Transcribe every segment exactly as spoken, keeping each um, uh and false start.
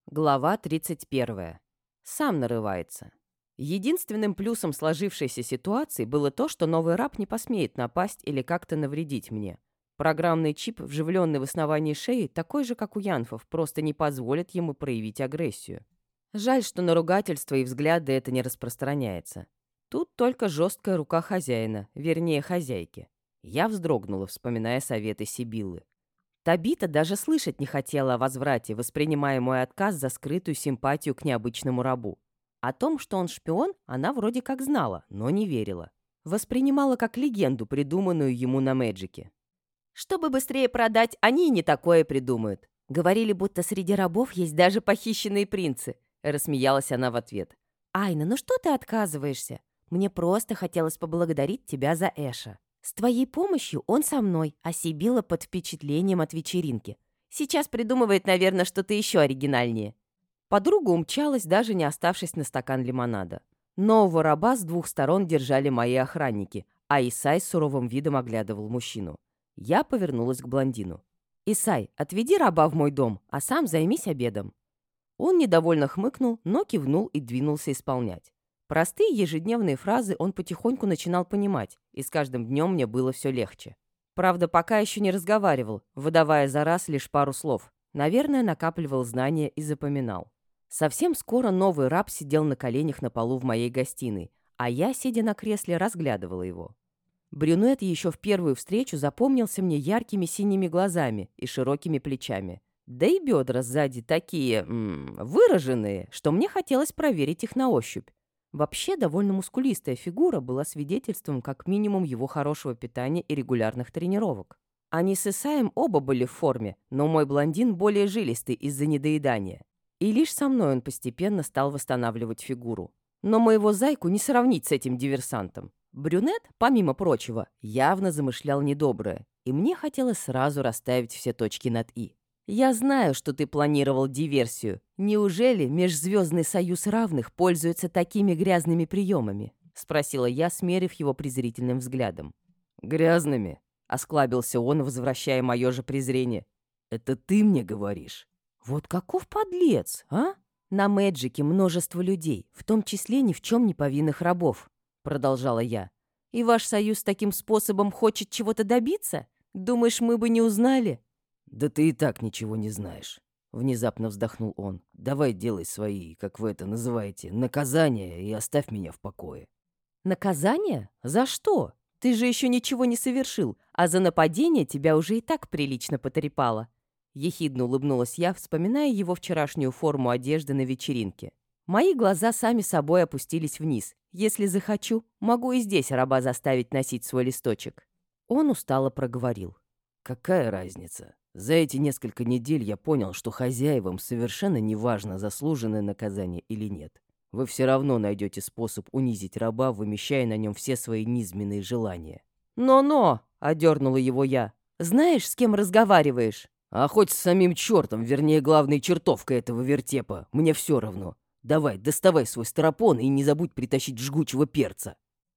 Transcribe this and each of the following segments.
Глава тридцать первая. Сам нарывается. Единственным плюсом сложившейся ситуации было то, что новый раб не посмеет напасть или как-то навредить мне. Программный чип, вживленный в основании шеи, такой же, как у янфов, просто не позволит ему проявить агрессию. Жаль, что на ругательства и взгляды это не распространяется. Тут только жесткая рука хозяина, вернее, хозяйки. Я вздрогнула, вспоминая советы Сибиллы. Табита даже слышать не хотела о возврате, воспринимая мой отказ за скрытую симпатию к необычному рабу. О том, что он шпион, она вроде как знала, но не верила. Воспринимала как легенду, придуманную ему на Мэджике. Чтобы быстрее продать, они и не такое придумают. Говорили, будто среди рабов есть даже похищенные принцы. Рассмеялась она в ответ. «Айна, ну что ты отказываешься? Мне просто хотелось поблагодарить тебя за Эша. С твоей помощью он со мной, а Сибилла под впечатлением от вечеринки. Сейчас придумывает, наверное, что-то еще оригинальнее». Подруга умчалась, даже не оставшись на стакан лимонада. Нового раба с двух сторон держали мои охранники, а Исай с суровым видом оглядывал мужчину. Я повернулась к блондину. «Исай, отведи раба в мой дом, а сам займись обедом». Он недовольно хмыкнул, но кивнул и двинулся исполнять. Простые ежедневные фразы он потихоньку начинал понимать, и с каждым днем мне было все легче. Правда, пока еще не разговаривал, выдавая за раз лишь пару слов. Наверное, накапливал знания и запоминал. Совсем скоро новый раб сидел на коленях на полу в моей гостиной, а я, сидя на кресле, разглядывала его. Брюнет еще в первую встречу запомнился мне яркими синими глазами и широкими плечами. Да и бедра сзади такие м, выраженные, что мне хотелось проверить их на ощупь. Вообще, довольно мускулистая фигура была свидетельством как минимум его хорошего питания и регулярных тренировок. Они с Исаем оба были в форме, но мой блондин более жилистый из-за недоедания. И лишь со мной он постепенно стал восстанавливать фигуру. Но моего зайку не сравнить с этим диверсантом. Брюнет, помимо прочего, явно замышлял недоброе, и мне хотелось сразу расставить все точки над «и». «Я знаю, что ты планировал диверсию. Неужели Межзвездный союз равных пользуется такими грязными приемами?» — спросила я, смерив его презрительным взглядом. «Грязными?» — осклабился он, возвращая мое же презрение. «Это ты мне говоришь?» «Вот каков подлец, а? На Мэджике множество людей, в том числе ни в чем не повинных рабов», — продолжала я. «И ваш союз таким способом хочет чего-то добиться? Думаешь, мы бы не узнали?» «Да ты и так ничего не знаешь», — внезапно вздохнул он. «Давай делай свои, как вы это называете, наказания и оставь меня в покое». «Наказание? За что? Ты же еще ничего не совершил, а за нападение тебя уже и так прилично потрепало». Ехидно улыбнулась я, вспоминая его вчерашнюю форму одежды на вечеринке. Мои глаза сами собой опустились вниз. Если захочу, могу и здесь раба заставить носить свой листочек. Он устало проговорил. «Какая разница? За эти несколько недель я понял, что хозяевам совершенно неважно, заслуженное наказание или нет. Вы все равно найдете способ унизить раба, вымещая на нем все свои низменные желания». «Но-но!» — одернула его я. «Знаешь, с кем разговариваешь?» «А хоть с самим чертом, вернее, главной чертовкой этого вертепа, мне все равно. Давай, доставай свой старопон и не забудь притащить жгучего перца».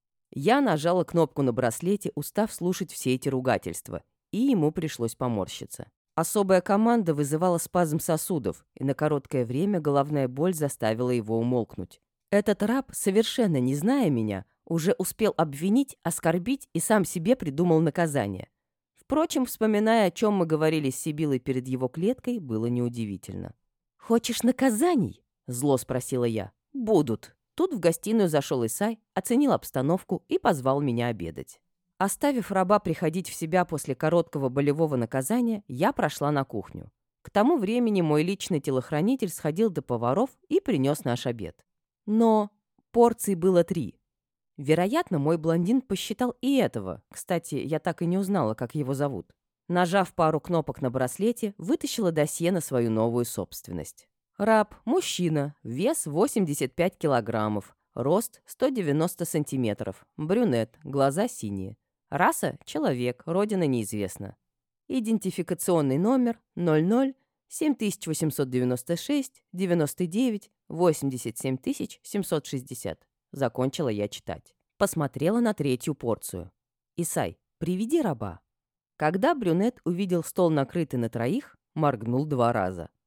Я нажала кнопку на браслете, устав слушать все эти ругательства, и ему пришлось поморщиться. Особая команда вызывала спазм сосудов, и на короткое время головная боль заставила его умолкнуть. Этот раб, совершенно не зная меня, уже успел обвинить, оскорбить и сам себе придумал наказание. Впрочем, вспоминая, о чем мы говорили с Сибиллой перед его клеткой, было неудивительно. «Хочешь наказаний?» — зло спросила я. «Будут». Тут в гостиную зашел Исай, оценил обстановку и позвал меня обедать. Оставив раба приходить в себя после короткого болевого наказания, я прошла на кухню. К тому времени мой личный телохранитель сходил до поваров и принес наш обед. Но порций было три. Вероятно, мой блондин посчитал и этого. Кстати, я так и не узнала, как его зовут. Нажав пару кнопок на браслете, вытащила досье на свою новую собственность. Раб, мужчина, вес восемьдесят пять килограммов, рост сто девяносто сантиметров, брюнет, глаза синие. Раса – человек, родина неизвестна. Идентификационный номер ноль ноль семь восемь девять шесть девяносто девять восемьдесят семь семьсот шестьдесят. Закончила я читать. Посмотрела на третью порцию. «Исай, приведи раба». Когда брюнет увидел стол, накрытый на троих, моргнул два раза.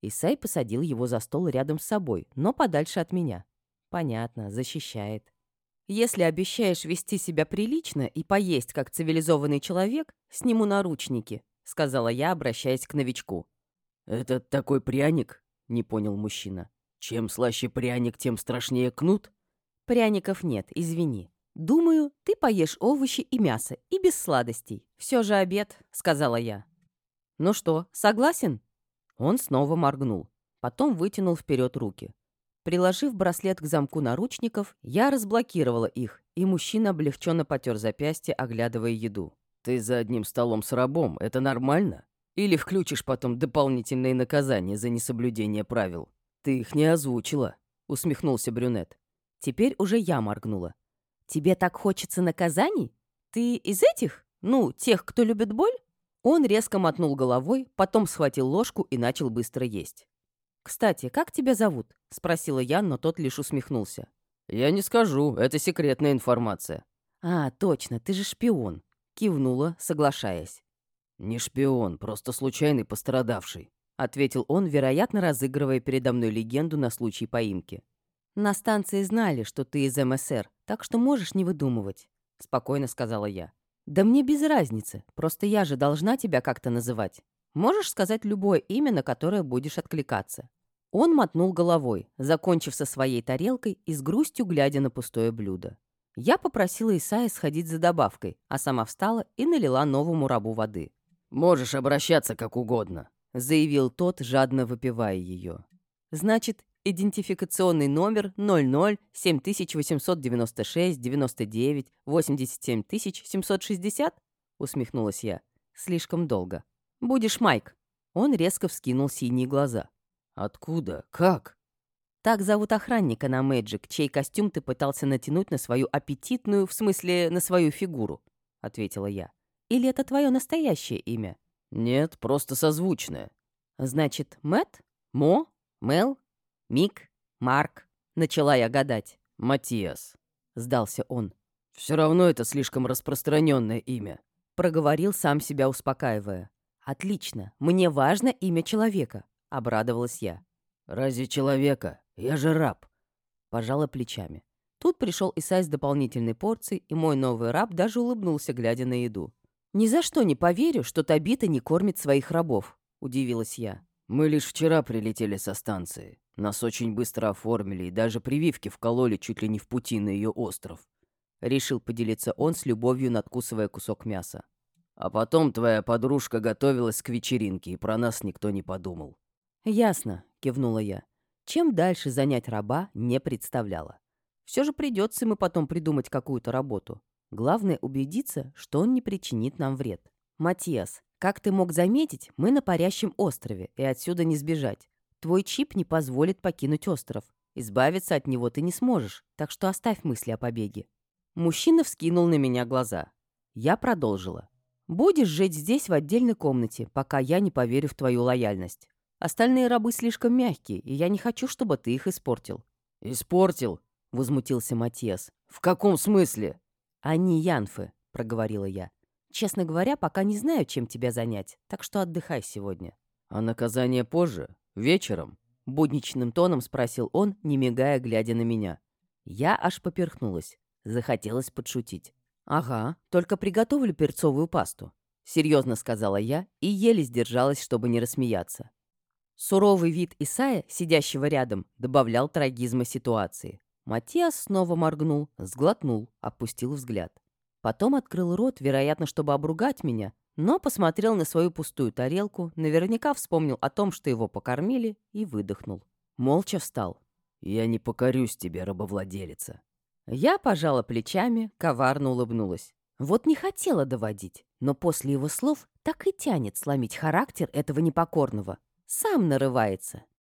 Исай посадил его за стол рядом с собой, но подальше от меня. Понятно, защищает. Если обещаешь вести себя прилично и поесть как цивилизованный человек, сниму наручники, сказала я, обращаясь к новичку. «Это такой пряник?» — не понял мужчина. «Чем слаще пряник, тем страшнее кнут?» Пряников нет, извини. Думаю, ты поешь овощи и мясо, и без сладостей. Все же обед, сказала я. Ну что, согласен? Он снова моргнул, потом вытянул вперед руки. Приложив браслет к замку наручников, я разблокировала их, и мужчина облегченно потер запястье, оглядывая еду. «Ты за одним столом с рабом, это нормально? Или включишь потом дополнительные наказания за несоблюдение правил? Ты их не озвучила», — усмехнулся брюнет. Теперь уже я моргнула. «Тебе так хочется наказаний? Ты из этих? Ну, тех, кто любит боль?» Он резко мотнул головой, потом схватил ложку и начал быстро есть. «Кстати, как тебя зовут?» — спросила я, но тот лишь усмехнулся. «Я не скажу, это секретная информация». «А, точно, ты же шпион», — кивнула, соглашаясь. «Не шпион, просто случайный пострадавший», — ответил он, вероятно, разыгрывая передо мной легенду на случай поимки. «На станции знали, что ты из эм эс эр, так что можешь не выдумывать», — спокойно сказала я. «Да мне без разницы, просто я же должна тебя как-то называть. Можешь сказать любое имя, на которое будешь откликаться». Он мотнул головой, закончив со своей тарелкой и с грустью глядя на пустое блюдо. Я попросила Исая сходить за добавкой, а сама встала и налила новому рабу воды. «Можешь обращаться как угодно», — заявил тот, жадно выпивая ее. «Значит, идентификационный номер ноль ноль семь восемь девять шесть девяносто девять восемьдесят семь семьсот шестьдесят?» — усмехнулась я. «Слишком долго. Будешь Майк». Он резко вскинул синие глаза. «Откуда? Как?» «Так зовут охранника на Мэджик, чей костюм ты пытался натянуть на свою аппетитную, в смысле, на свою фигуру», — ответила я. «Или это твое настоящее имя?» «Нет, просто созвучное». «Значит, Мэтт? Мо? Мел? Мик? Марк?» — начала я гадать. «Матиас», — сдался он. «Все равно это слишком распространенное имя», — проговорил, сам себя успокаивая. «Отлично, мне важно имя человека», — обрадовалась я. «Разве человека? Я же раб», — пожала плечами. Тут пришел Исай с дополнительной порцией, и мой новый раб даже улыбнулся, глядя на еду. «Ни за что не поверю, что Табита не кормит своих рабов», — удивилась я. «Мы лишь вчера прилетели со станции. Нас очень быстро оформили и даже прививки вкололи чуть ли не в пути на ее остров», — решил поделиться он с любовью, надкусывая кусок мяса. «А потом твоя подружка готовилась к вечеринке, и про нас никто не подумал». «Ясно», — кивнула я. Чем дальше занять раба, не представляла. Все же придется ему потом придумать какую-то работу. Главное убедиться, что он не причинит нам вред. «Матиас, как ты мог заметить, мы на парящем острове, и отсюда не сбежать. Твой чип не позволит покинуть остров. Избавиться от него ты не сможешь, так что оставь мысли о побеге». Мужчина вскинул на меня глаза. Я продолжила. «Будешь жить здесь в отдельной комнате, пока я не поверю в твою лояльность. Остальные рабы слишком мягкие, и я не хочу, чтобы ты их испортил». «Испортил?» — возмутился Матиас. «В каком смысле?» «Они янфы», — проговорила я. «Честно говоря, пока не знаю, чем тебя занять, так что отдыхай сегодня». «А наказание позже? Вечером?» — будничным тоном спросил он, не мигая, глядя на меня. Я аж поперхнулась. Захотелось подшутить. «Ага, только приготовлю перцовую пасту», — серьезно сказала я и еле сдержалась, чтобы не рассмеяться. Суровый вид Исая, сидящего рядом, добавлял трагизма ситуации. Матиас снова моргнул, сглотнул, опустил взгляд. Потом открыл рот, вероятно, чтобы обругать меня, но посмотрел на свою пустую тарелку, наверняка вспомнил о том, что его покормили, и выдохнул. Молча встал. «Я не покорюсь тебе, рабовладелица». Я пожала плечами, коварно улыбнулась. Вот не хотела доводить, но после его слов так и тянет сломить характер этого непокорного. Сам нарывается.